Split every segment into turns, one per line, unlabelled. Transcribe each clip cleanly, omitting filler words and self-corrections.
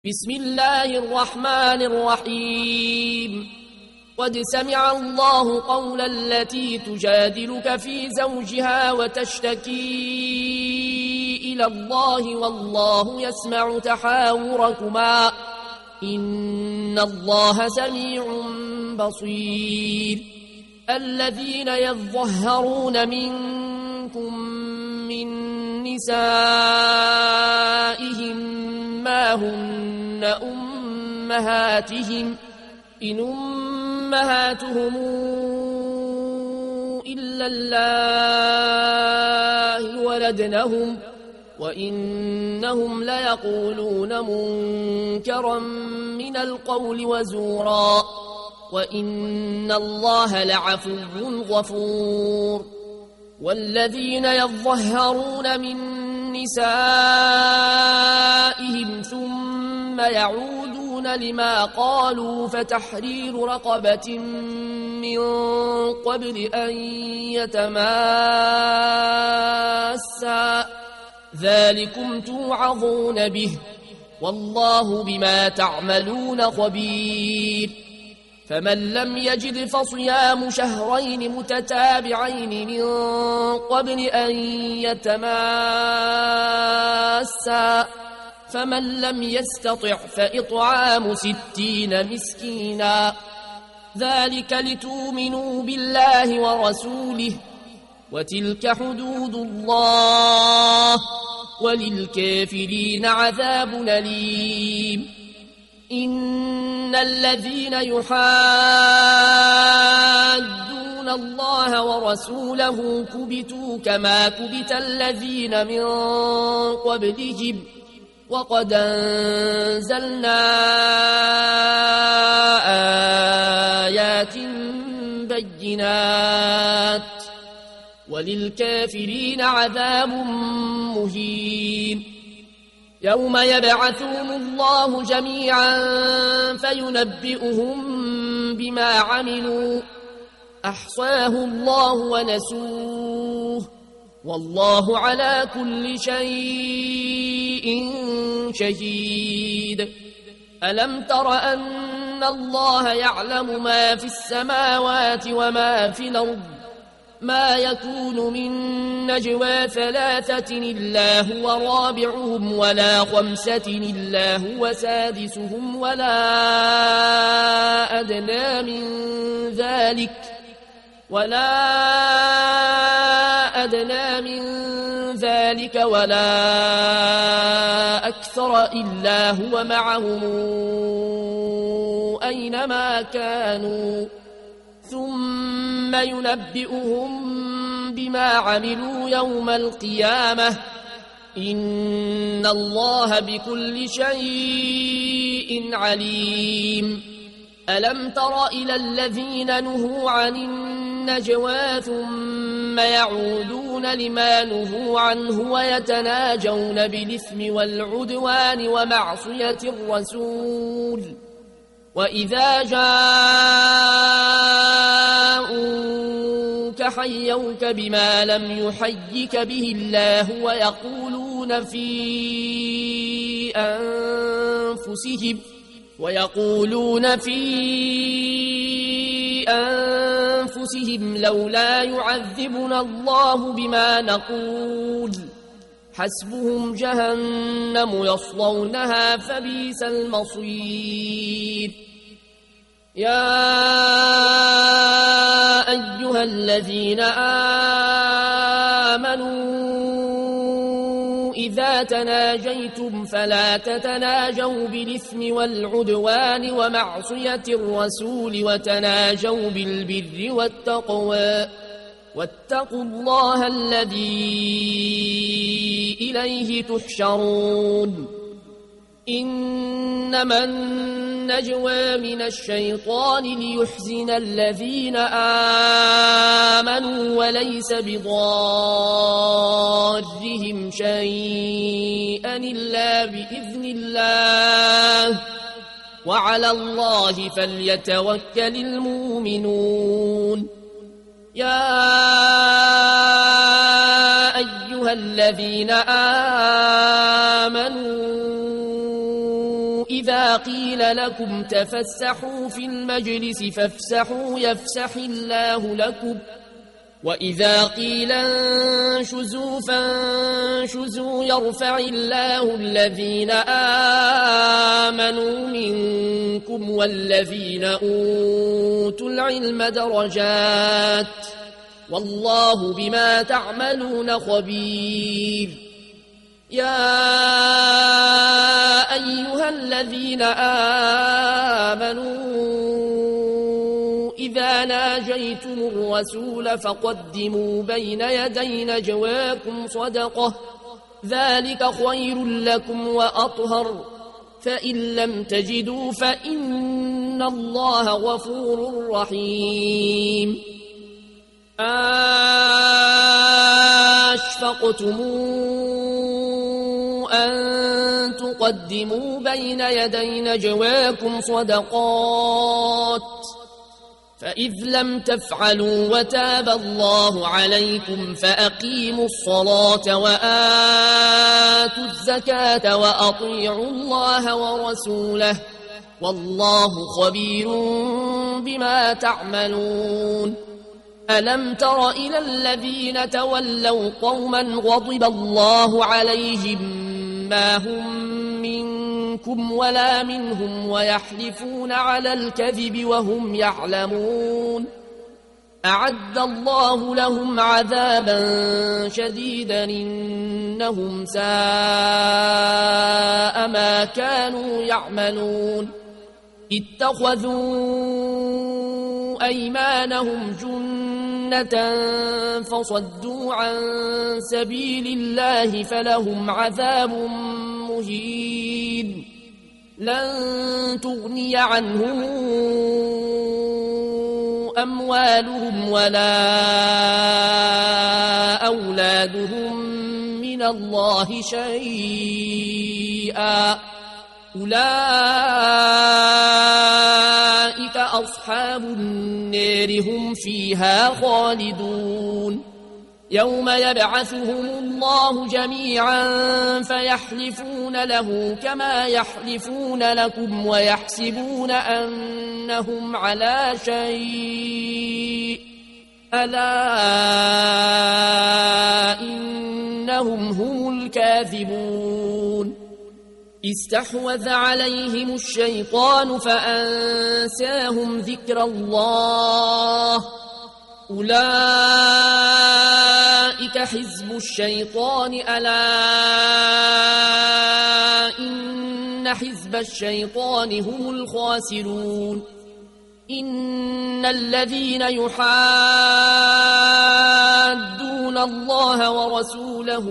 بسم الله الرحمن الرحيم قد سمع الله قول التي تجادلك في زوجها وتشتكي إلى الله والله يسمع تحاوركما إن الله سميع بصير الذين يظهرون منكم من نسائهم ما هن أمهاتهم إن أمهاتهم إلا الله ولدنهم وإنهم ليقولون منكرا من القول وزورا وإن الله لعفو غفور والذين يظهرون من نسائهم ثم يعودون لما قالوا فتحرير رقبة من قبل أن يتماسا ذلكم توعظون به والله بما تعملون خبير فمن لم يجد فصيام شهرين متتابعين من قبل أن يتماسا فمن لم يستطع فإطعام 60 مسكينا ذلك لتؤمنوا بالله ورسوله وتلك حدود الله وللكافرين عذاب أليم إن الذين يحادون الله ورسوله كبتوا كما كبت الذين من قبلهم وقد أنزلنا آيات بينات وللكافرين عذاب مهين يوم يبعثهم الله جميعا فينبئهم بما عملوا أحصاه الله ونسوه والله على كل شيء شهيد ألم تر أن الله يعلم ما في السماوات وما في الأرض ما يكون من نجوى 3 إلا هو رابعهم ولا 5 إلا هو سادسهم ولا أدنى من ذلك ولا أكثر إلا هو معهم أينما كانوا ثم ينبئهم بما عملوا يوم القيامة إن الله بكل شيء عليم ألم تر إلى الذين نهوا عن النجوى ثم يعودون لما نهوا عنه ويتناجون بالإثم والعدوان ومعصية الرسول وإذا جاءوك حيوك بما لم يحيك به الله ويقولون في أنفسهم لولا يعذبنا الله بما نقول حسبهم جهنم يصلونها فبئس المصير يا أيها الذين آمنوا إذا تناجيتم فلا تتناجوا بالإثم والعدوان ومعصية الرسول وتناجوا بالبر والتقوى واتقوا الله الذي إليه تحشرون إنما النجوى من الشيطان ليحزن الذين آمنوا وليس بضارهم شيئا إلا بإذن الله وعلى الله فليتوكل المؤمنون يا أيها الذين آمنوا إذا قيل لكم تفسحوا في المجلس فافسحوا يفسح الله لكم وإذا قيل انشزوا فانشزوا يرفع الله الذين آمنوا منكم والذين أوتوا العلم درجات والله بما تعملون خبير. يا أيها الذين آمنوا إذا ناجيتم الرسول فقدموا بين يدي نجواكم صدقة ذلك خير لكم وأطهر فإن لم تجدوا فإن الله غفور رحيم. أشفقتم أن تقدموا بين يدي نجواكم صدقات فإذ لم تفعلوا وتاب الله عليكم فأقيموا الصلاة وآتوا الزكاة وأطيعوا الله ورسوله والله خبير بما تعملون. ألم تر إلى الذين تولوا قوما غضب الله عليهم ما هم منكم ولا منهم ويحلفون على الكذب وهم يعلمون أعد الله لهم عذابا شديدا إنهم ساء ما كانوا يعملون. اتخذوا أيمانهم جنة فصدوا عن سبيل الله فلهم عذاب مهين. لن تغني عنهم أموالهم ولا أولادهم من الله شيئا أولئك أصحاب النار هم فيها خالدون. يوم يبعثهم الله جميعا فيحلفون له كما يحلفون لكم ويحسبون أنهم على شيء ألا إنهم هم الكاذبون. استحوذ عليهم الشيطان فأنساهم ذكر الله أولئك حزب الشيطان ألا إن حزب الشيطان هم الخاسرون. إن الذين يحادون الله ورسوله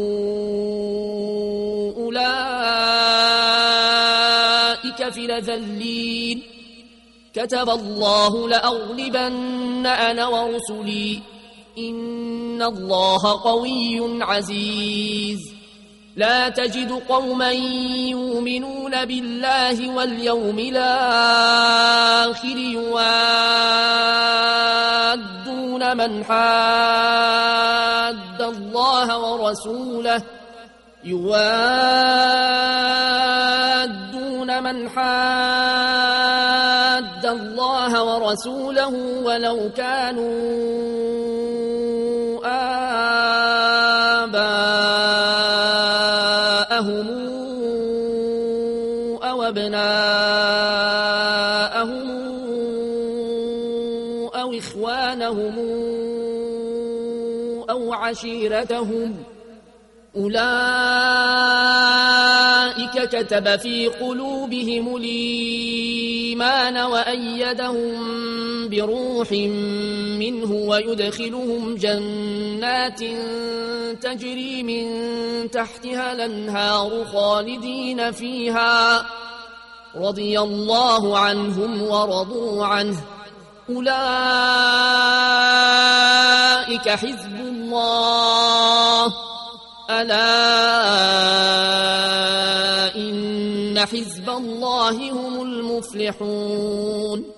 أولئك في الأذلين. كتب الله لأغلبن أنا ورسلي إن الله قوي عزيز. لا تجد قوما يؤمنون بالله واليوم الآخر يوادون من حاد الله ورسوله ولو كانوا آباءهم أو أبناءهم أو إخوانهم أو عشيرتهم أولئك كتب في قلوبهم الإيمان وأيدهم بروح منه ويدخلهم جنات تجري من تحتها الأنهار خالدين فيها رضي الله عنهم ورضوا عنه أولئك حزب الله ألا إن حزب الله هم المفلحون.